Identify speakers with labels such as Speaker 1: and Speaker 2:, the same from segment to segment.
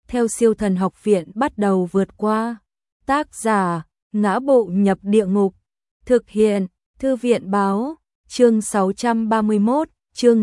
Speaker 1: theo Siêu Thần Học Viện bắt đầu vượt qua. Tác giả: Ngã Bộ Nhập Địa Ngục. Thực hiện: Thư viện báo. Chương 631, chương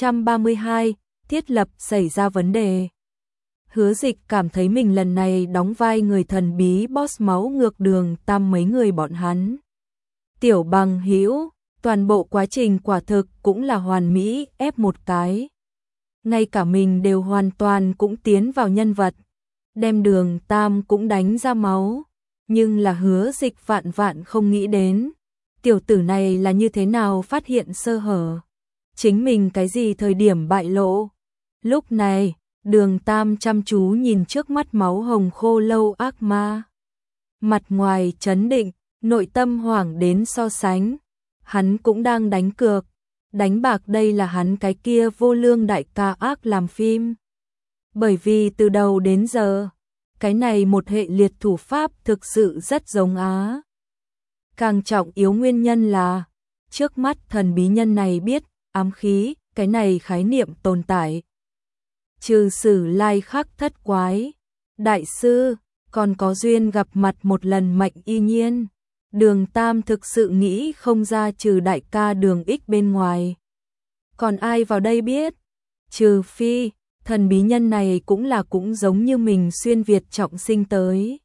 Speaker 1: 632, thiết lập xảy ra vấn đề. Hứa Dịch cảm thấy mình lần này đóng vai người thần bí boss máu ngược Đường Tam mấy người bọn hắn. Tiểu bằng hữu, toàn bộ quá trình quả thực cũng là hoàn mỹ ép một cái. Ngay cả mình đều hoàn toàn cũng tiến vào nhân vật, đem Đường Tam cũng đánh ra máu. Nhưng là Hứa Dịch vạn vạn không nghĩ đến, tiểu tử này là như thế nào phát hiện sơ hở. Chính mình cái gì thời điểm bại lộ. Lúc này, Đường Tam chăm chú nhìn trước mắt máu hồng khô lâu ác ma. Mặt ngoài trấn định, nội tâm hoảng đến so sánh. Hắn cũng đang đánh cược, đánh bạc đây là hắn cái kia vô lương đại ca ác làm phim. Bởi vì từ đầu đến giờ, cái này một hệ liệt thủ pháp thực sự rất giống Á. Càng trọng yếu nguyên nhân là, trước mắt thần bí nhân này biết, ám khí, cái này khái niệm tồn tại. Trừ Sử Lai Khắc Thất Quái, đại sư, còn có duyên gặp mặt một lần Mạnh Y Nhiên. Đường Tam thực sự nghĩ không ra trừ đại ca Đường Ích bên ngoài. Còn ai vào đây biết? Trừ phi, thần bí nhân này cũng giống như mình xuyên Việt trọng sinh tới.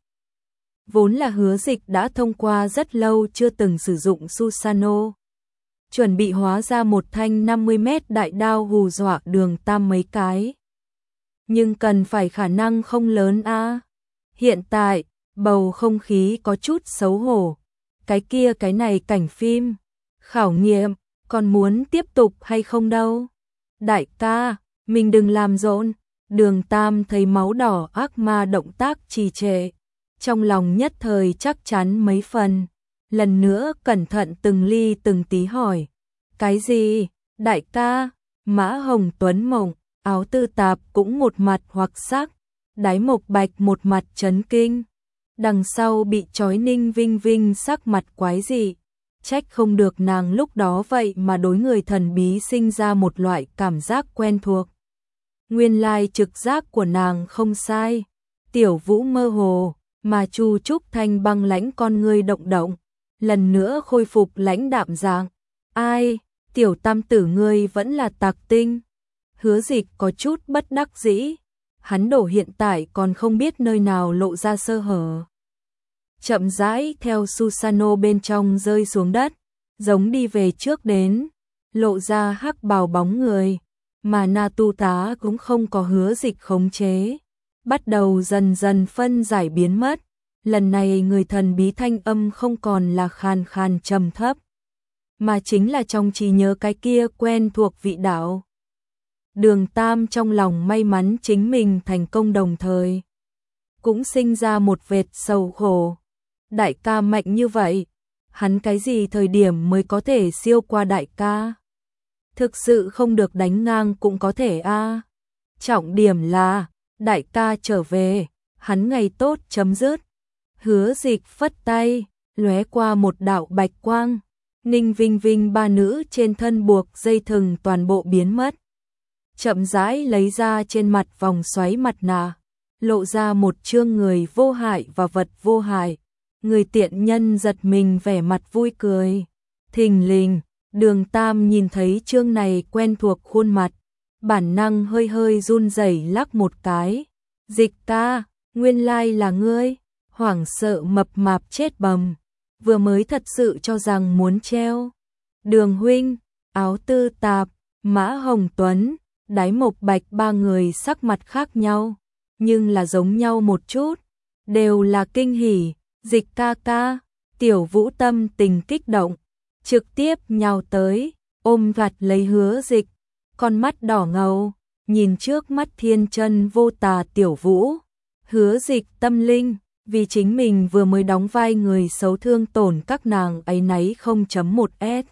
Speaker 1: Vốn là Hứa Dịch đã thông qua rất lâu chưa từng sử dụng Susano. Chuẩn bị hóa ra một thanh 50 mét đại đao hù dọa Đường Tam mấy cái. Nhưng cần phải khả năng không lớn a. Hiện tại, bầu không khí có chút xấu hổ. Cái kia cái này cảnh phim, khảo nghiệm, còn muốn tiếp tục hay không đâu. Đại ca, mình đừng làm rộn. Đường Tam thấy máu đỏ ác ma động tác trì trệ. Trong lòng nhất thời chắc chắn mấy phần. Lần nữa cẩn thận từng ly từng tí hỏi. Cái gì? Đại ca, Mã Hồng Tuấn mộng, áo tư tạp cũng một mặt hoặc sắc. Đái Mộc Bạch một mặt chấn kinh. Đằng sau bị trói Ninh Vinh Vinh sắc mặt quái dị. Trách không được nàng lúc đó vậy mà đối người thần bí sinh ra một loại cảm giác quen thuộc. Nguyên lai trực giác của nàng không sai. Tiểu Vũ mơ hồ, mà Chu Trúc Thanh băng lãnh con ngươi động động. Lần nữa khôi phục lãnh đạm dạng. Ai, tiểu tam tử ngươi vẫn là tạc tinh. Hứa Dịch có chút bất đắc dĩ. Hắn đổ hiện tại còn không biết nơi nào lộ ra sơ hở. Chậm rãi theo Susano bên trong rơi xuống đất, giống đi về trước đến, lộ ra hắc bào bóng người, mà Na Tu Tá cũng không có Hứa Dịch khống chế, bắt đầu dần dần phân giải biến mất. Lần này người thần bí thanh âm không còn là khàn khàn trầm thấp, mà chính là trong trí nhớ cái kia quen thuộc vị đạo. Đường Tam trong lòng may mắn chính mình thành công, đồng thời cũng sinh ra một vệt sầu khổ. Đại ca mạnh như vậy, hắn cái gì thời điểm mới có thể siêu qua đại ca? Thực sự không được đánh ngang cũng có thể a. Trọng điểm là, đại ca trở về, hắn ngày tốt chấm dứt. Hứa Dịch phất tay, lóe qua một đạo bạch quang. Ninh Vinh Vinh ba nữ trên thân buộc dây thừng toàn bộ biến mất. Chậm rãi lấy ra trên mặt vòng xoáy mặt nạ, lộ ra một chương người vô hại và vật vô hại. Người tiện nhân giật mình vẻ mặt vui cười. Thình lình, Đường Tam nhìn thấy chương này quen thuộc khuôn mặt, bản năng hơi hơi run rẩy lắc một cái. Dịch ca, nguyên lai là ngươi. Hoảng sợ mập mạp chết bầm, vừa mới thật sự cho rằng muốn treo. Đường huynh, áo tư tạp, Mã Hồng Tuấn, Đái Mộc Bạch ba người sắc mặt khác nhau, nhưng là giống nhau một chút, đều là kinh hỉ. Dịch ca ca, Tiểu Vũ tâm tình kích động, trực tiếp nhào tới, ôm gặt lấy Hứa Dịch, con mắt đỏ ngầu, nhìn trước mắt thiên chân vô tà Tiểu Vũ. Hứa Dịch tâm linh, vì chính mình vừa mới đóng vai người xấu thương tổn các nàng ấy náy 0.1s.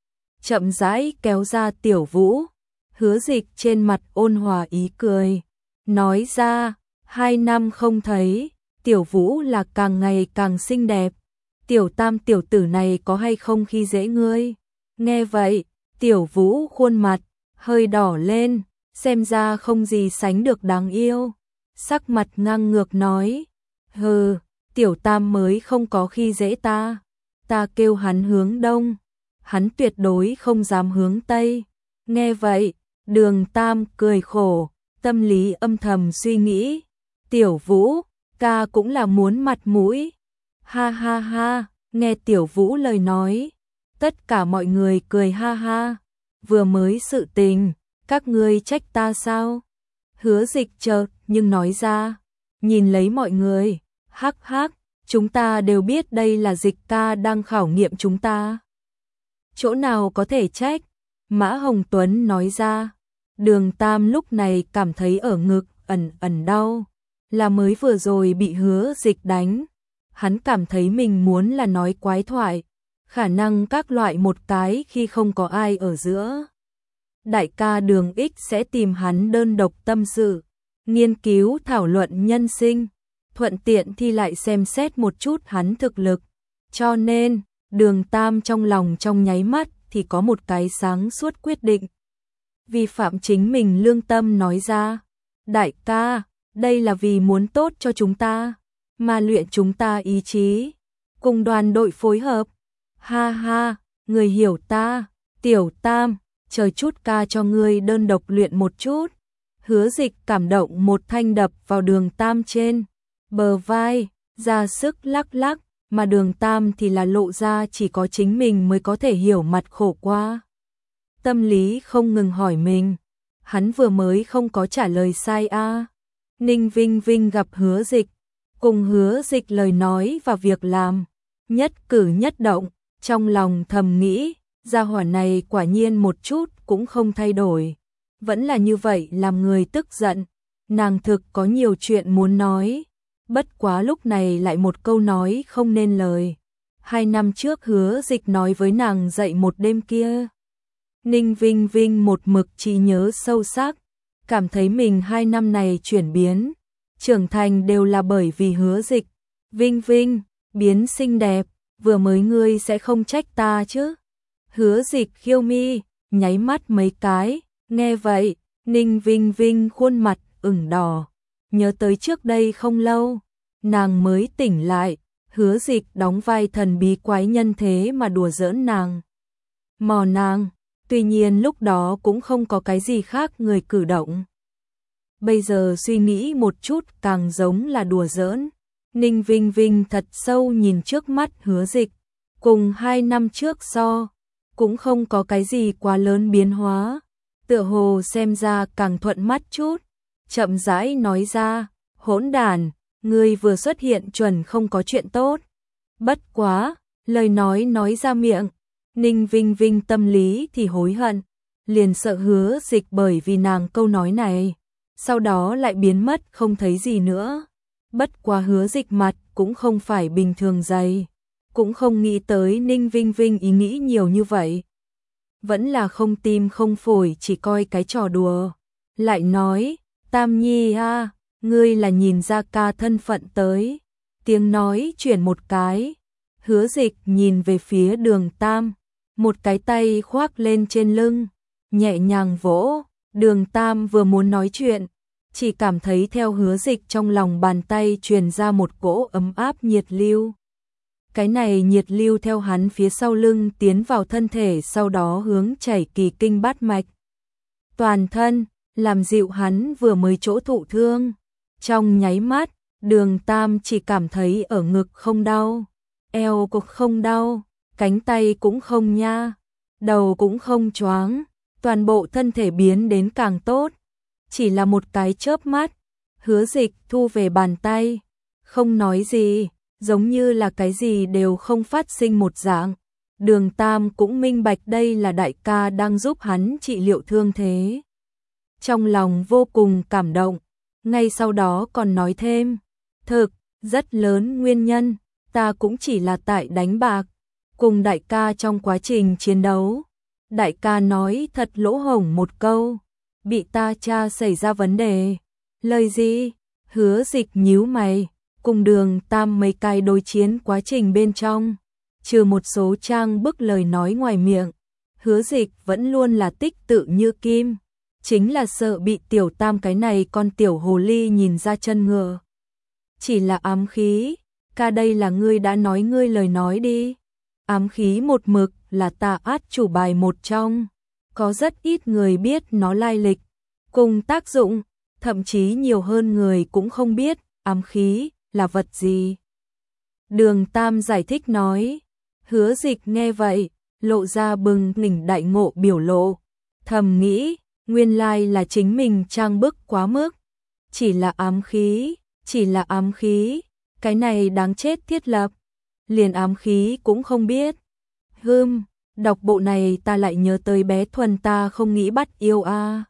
Speaker 1: Chậm rãi kéo ra Tiểu Vũ, Hứa Dịch trên mặt ôn hòa ý cười, nói ra, 2 năm không thấy, Tiểu Vũ là càng ngày càng xinh đẹp. Tiểu Tam tiểu tử này có hay không khi dễ ngươi? Nghe vậy, Tiểu Vũ khuôn mặt hơi đỏ lên, xem ra không gì sánh được đáng yêu. sắc mặt ngang ngược nói, hừ, tiểu tam mới không có khi dễ ta kêu hắn hướng đông, hắn tuyệt đối không dám hướng tây. Nghe vậy, Đường Tam cười khổ, tâm lý âm thầm suy nghĩ, Tiểu Vũ, ca cũng là muốn mặt mũi. Ha ha ha, nghe Tiểu Vũ lời nói, tất cả mọi người cười ha ha, vừa mới sự tình, các ngươi trách ta sao? Hứa Dịch chợt nhưng nói ra, nhìn lấy mọi người, hắc hắc, chúng ta đều biết đây là Dịch ca đang khảo nghiệm chúng ta. Chỗ nào có thể trách? Mã Hồng Tuấn nói ra. Đường Tam lúc này cảm thấy ở ngực ẩn ẩn đau, là mới vừa rồi bị Hứa Dịch đánh. Hắn cảm thấy mình muốn là nói quái thoại, khả năng các loại một cái khi không có ai ở giữa. Đại ca Đường Ích sẽ tìm hắn đơn độc tâm sự, nghiên cứu thảo luận nhân sinh, thuận tiện thì lại xem xét một chút hắn thực lực. Cho nên, Đường Tam trong lòng trong nháy mắt thì có một cái sáng suốt quyết định. Vi phạm chính mình lương tâm nói ra, đại ca, đây là vì muốn tốt cho chúng ta, mà luyện chúng ta ý chí, cùng đoàn đội phối hợp. Ha ha, người hiểu ta, Tiểu Tam, chờ chút ca cho ngươi đơn độc luyện một chút. Hứa Dịch cảm động một thanh đập vào Đường Tam trên bờ vai, ra sức lắc lắc, mà Đường Tam thì là lộ ra chỉ có chính mình mới có thể hiểu mặt khổ qua. Tâm lý không ngừng hỏi mình, hắn vừa mới không có trả lời sai a. Ninh Vinh Vinh gặp Hứa Dịch, cùng Hứa Dịch lời nói và việc làm, nhất cử nhất động, trong lòng thầm nghĩ, gia hỏa này quả nhiên một chút cũng không thay đổi, vẫn là như vậy làm người tức giận. Nàng thực có nhiều chuyện muốn nói, bất quá lúc này lại một câu nói không nên lời. 2 năm trước Hứa Dịch nói với nàng dậy một đêm kia. Ninh Vinh Vinh một mực trí nhớ sâu sắc, cảm thấy mình 2 năm này chuyển biến, trưởng thành đều là bởi vì Hứa Dịch. Vinh Vinh, biến xinh đẹp, vừa mới ngươi sẽ không trách ta chứ? Hứa Dịch khiêu mi, nháy mắt mấy cái, nghe vậy, Ninh Vinh Vinh khuôn mặt ửng đỏ, nhớ tới trước đây không lâu, nàng mới tỉnh lại, Hứa Dịch đóng vai thần bí quái nhân thế mà đùa giỡn nàng. Mò nàng, tuy nhiên lúc đó cũng không có cái gì khác người cử động. Bây giờ suy nghĩ một chút càng giống là đùa giỡn. Ninh Vinh Vinh thật sâu nhìn trước mắt Hứa Dịch, cùng 2 năm trước so, cũng không có cái gì quá lớn biến hóa, tựa hồ xem ra càng thuận mắt chút, chậm rãi nói ra, hỗn đản, ngươi vừa xuất hiện chuẩn không có chuyện tốt. Bất quá, lời nói ra miệng, Ninh Vinh Vinh tâm lý thì hối hận, liền sợ Hứa Dịch bởi vì nàng câu nói này, sau đó lại biến mất không thấy gì nữa. Bất quá Hứa Dịch mặt cũng không phải bình thường dày, cũng không nghĩ tới Ninh Vinh Vinh ý nghĩ nhiều như vậy. Vẫn là không tim không phổi chỉ coi cái trò đùa. Lại nói, Tam Nhi a, ngươi là nhìn ra ca thân phận tới. Tiếng nói chuyển một cái, Hứa Dịch nhìn về phía Đường Tam, một cái tay khoác lên trên lưng, nhẹ nhàng vỗ. Đường Tam vừa muốn nói chuyện, chỉ cảm thấy theo Hứa Dịch trong lòng bàn tay truyền ra một cỗ ấm áp nhiệt lưu. Cái này nhiệt lưu theo hắn phía sau lưng tiến vào thân thể, sau đó hướng chảy kỳ kinh bát mạch. Toàn thân, làm dịu hắn vừa mới chỗ thụ thương. Trong nháy mắt, Đường Tam chỉ cảm thấy ở ngực không đau, eo cũng không đau, cánh tay cũng không nha, đầu cũng không choáng, toàn bộ thân thể biến đến càng tốt. Chỉ là một cái chớp mắt, Hứa Dịch thu về bàn tay, không nói gì, giống như là cái gì đều không phát sinh một dạng. Đường Tam cũng minh bạch đây là đại ca đang giúp hắn trị liệu thương thế. Trong lòng vô cùng cảm động, ngay sau đó còn nói thêm, thực, rất lớn nguyên nhân, ta cũng chỉ là tại đánh bạc, cùng đại ca trong quá trình chiến đấu. Đại ca nói thật lỗ hổng một câu, bị ta cha xảy ra vấn đề. Lời gì? Hứa Dịch nhíu mày, cùng Đường Tam mấy cái đối chiến quá trình bên trong, trừ một số trang bức lời nói ngoài miệng, Hứa Dịch vẫn luôn là tích tự như kim, chính là sợ bị tiểu tam cái này con tiểu hồ ly nhìn ra chân ngựa. Chỉ là ám khí, ca đây là ngươi đã nói ngươi lời nói đi. Ám khí một mực là tà át chủ bài một trong, có rất ít người biết nó lai lịch, cùng tác dụng, thậm chí nhiều hơn người cũng không biết ám khí là vật gì. Đường Tam giải thích nói, Hứa Dịch nghe vậy, lộ ra bừng tỉnh đại ngộ biểu lộ, thầm nghĩ, nguyên lai là chính mình trang bức quá mức, chỉ là ám khí, cái này đáng chết thiết lập, liền ám khí cũng không biết. Đọc bộ này ta lại nhớ tới bé Thuần ta không nghĩ bắt yêu a.